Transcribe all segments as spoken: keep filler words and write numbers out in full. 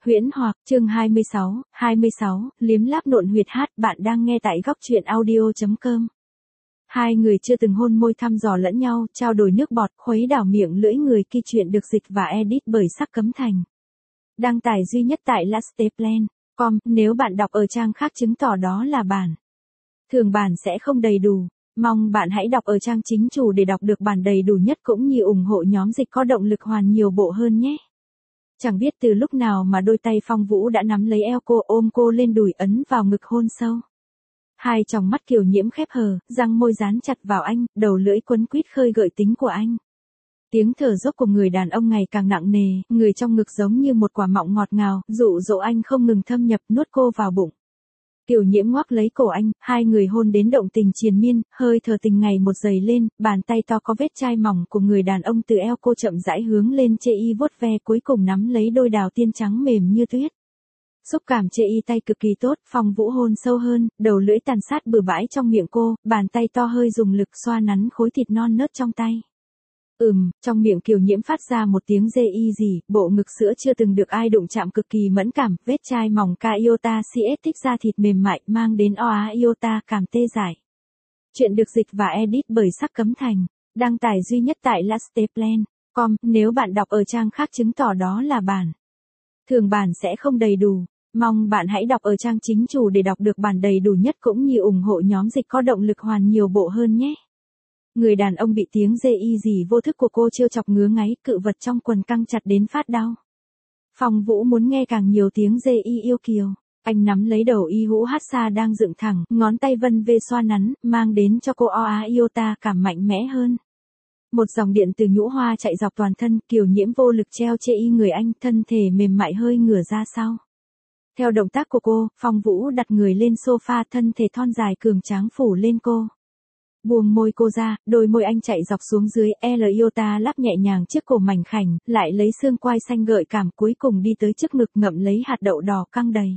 Huyễn Hoặc, chương hai mươi sáu, hai mươi sáu, liếm láp nộn huyệt hát, bạn đang nghe tại góc truyện audio chấm com. Hai người chưa từng hôn môi thăm dò lẫn nhau, trao đổi nước bọt, khuấy đảo miệng lưỡi người khi chuyện được dịch và edit bởi Sắc Cấm Thành. Đăng tải duy nhất tại lasteplan chấm com, nếu bạn đọc ở trang khác chứng tỏ đó là bản. Thường bản sẽ không đầy đủ. Mong bạn hãy đọc ở trang chính chủ để đọc được bản đầy đủ nhất cũng như ủng hộ nhóm dịch có động lực hoàn nhiều bộ hơn nhé. Chẳng biết từ lúc nào mà đôi tay Phong Vũ đã nắm lấy eo cô, ôm cô lên đùi, ấn vào ngực hôn sâu. Hai tròng mắt Kiều Nhiễm khép hờ, răng môi dán chặt vào anh, đầu lưỡi quấn quýt khơi gợi tính của anh. Tiếng thở dốc của người đàn ông ngày càng nặng nề, người trong ngực giống như một quả mọng ngọt ngào, dụ dỗ anh không ngừng thâm nhập, nuốt cô vào bụng. Kiều Nhiễm ngoắc lấy cổ anh, hai người hôn đến động tình triền miên, hơi thở tình ngày một dày lên, bàn tay to có vết chai mỏng của người đàn ông từ eo cô chậm rãi hướng lên chê y vuốt ve, cuối cùng nắm lấy đôi đào tiên trắng mềm như tuyết. Xúc cảm chê y tay cực kỳ tốt, Phong Vũ hôn sâu hơn, đầu lưỡi tàn sát bừa bãi trong miệng cô, bàn tay to hơi dùng lực xoa nắn khối thịt non nớt trong tay. Ừm, trong miệng Kiều Nhiễm phát ra một tiếng dê y gì, bộ ngực sữa chưa từng được ai đụng chạm cực kỳ mẫn cảm, vết chai mỏng ca iota cs thích da thịt mềm mại, mang đến oá iota cảm tê dại. Chuyện được dịch và edit bởi Sắc Cấm Thành, đăng tải duy nhất tại lasteplan chấm com, nếu bạn đọc ở trang khác chứng tỏ đó là bản. Thường bản sẽ không đầy đủ. Mong bạn hãy đọc ở trang chính chủ để đọc được bản đầy đủ nhất cũng như ủng hộ nhóm dịch có động lực hoàn nhiều bộ hơn nhé. Người đàn ông bị tiếng dê y gì vô thức của cô trêu chọc ngứa ngáy, cự vật trong quần căng chặt đến phát đau. Phong Vũ muốn nghe càng nhiều tiếng dê y yêu kiều. Anh nắm lấy đầu y hũ hát xa đang dựng thẳng, ngón tay vân vê xoa nắn, mang đến cho cô oá iota cảm mạnh mẽ hơn. Một dòng điện từ nhũ hoa chạy dọc toàn thân, Kiều Nhiễm vô lực treo chê y người anh, thân thể mềm mại hơi ngửa ra sau. Theo động tác của cô, Phong Vũ đặt người lên sofa, thân thể thon dài cường tráng phủ lên cô. Buông môi cô ra, đôi môi anh chạy dọc xuống dưới, L iota lắp nhẹ nhàng chiếc cổ mảnh khảnh, lại lấy xương quai xanh gợi cảm, cuối cùng đi tới trước ngực ngậm lấy hạt đậu đỏ căng đầy.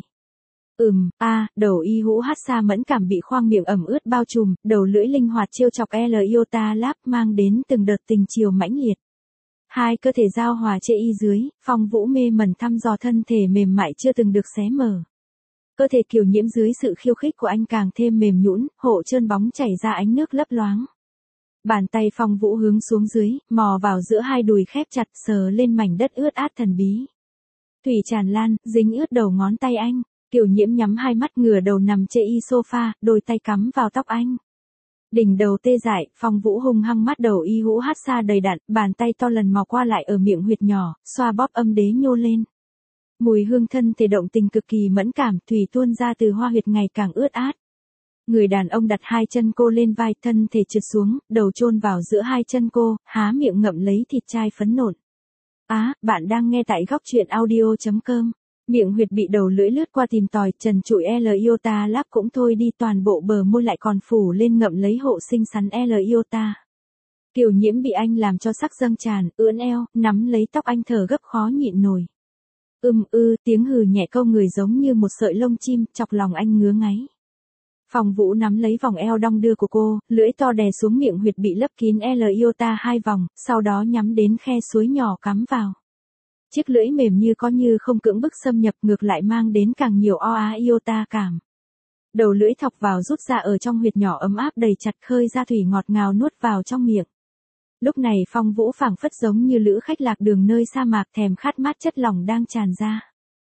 Ừm, a, à, đầu y hũ hát xa mẫn cảm bị khoang miệng ẩm ướt bao trùm, đầu lưỡi linh hoạt trêu chọc L iota lắp mang đến từng đợt tình chiều mãnh liệt. Hai cơ thể giao hòa chê y dưới, Phong Vũ mê mẩn thăm dò thân thể mềm mại chưa từng được xé mở. Cơ thể Kiều Nhiễm dưới sự khiêu khích của anh càng thêm mềm nhũn, hộ trơn bóng chảy ra ánh nước lấp loáng. Bàn tay Phong Vũ hướng xuống dưới, mò vào giữa hai đùi khép chặt, sờ lên mảnh đất ướt át thần bí. Thủy tràn lan, dính ướt đầu ngón tay anh. Kiều Nhiễm nhắm hai mắt, ngửa đầu nằm chê y sofa, đôi tay cắm vào tóc anh. Đỉnh đầu tê dại, Phong Vũ hung hăng mắt đầu y hũ hát xa đầy đặn, bàn tay to lần mò qua lại ở miệng huyệt nhỏ, xoa bóp âm đế nhô lên. Mùi hương thân thể động tình cực kỳ mẫn cảm, thủy tuôn ra từ hoa huyệt ngày càng ướt át. Người đàn ông đặt hai chân cô lên vai, thân thể trượt xuống, đầu chôn vào giữa hai chân cô, há miệng ngậm lấy thịt chai phấn nộn. Á, à, bạn đang nghe tại góc truyện audio chấm com. Miệng huyệt bị đầu lưỡi lướt qua tìm tòi, trần trụi L iota láp cũng thôi đi, toàn bộ bờ môi lại còn phủ lên ngậm lấy hộ xinh xắn L iota. Kiều Nhiễm bị anh làm cho sắc dâng tràn, ưỡn eo, nắm lấy tóc anh thở gấp khó nhịn nổi. Ưm ư, tiếng hừ nhẹ câu người giống như một sợi lông chim, chọc lòng anh ngứa ngáy. Phong Vũ nắm lấy vòng eo đong đưa của cô, lưỡi to đè xuống miệng huyệt bị lấp kín L iota hai vòng, sau đó nhắm đến khe suối nhỏ cắm vào. Chiếc lưỡi mềm như có như không cưỡng bức xâm nhập, ngược lại mang đến càng nhiều oá iota cảm. Đầu lưỡi thọc vào rút ra ở trong huyệt nhỏ ấm áp đầy chặt, khơi ra thủy ngọt ngào nuốt vào trong miệng. Lúc này Phong Vũ phảng phất giống như lữ khách lạc đường nơi sa mạc, thèm khát mát chất lỏng đang tràn ra.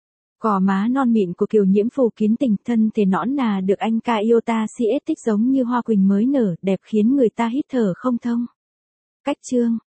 Gò má non mịn của Kiều Nhiễm phủ kín tình, thân thể nõn nà được anh ca iota cs thích giống như hoa quỳnh mới nở, đẹp khiến người ta hít thở không thông. Cách chương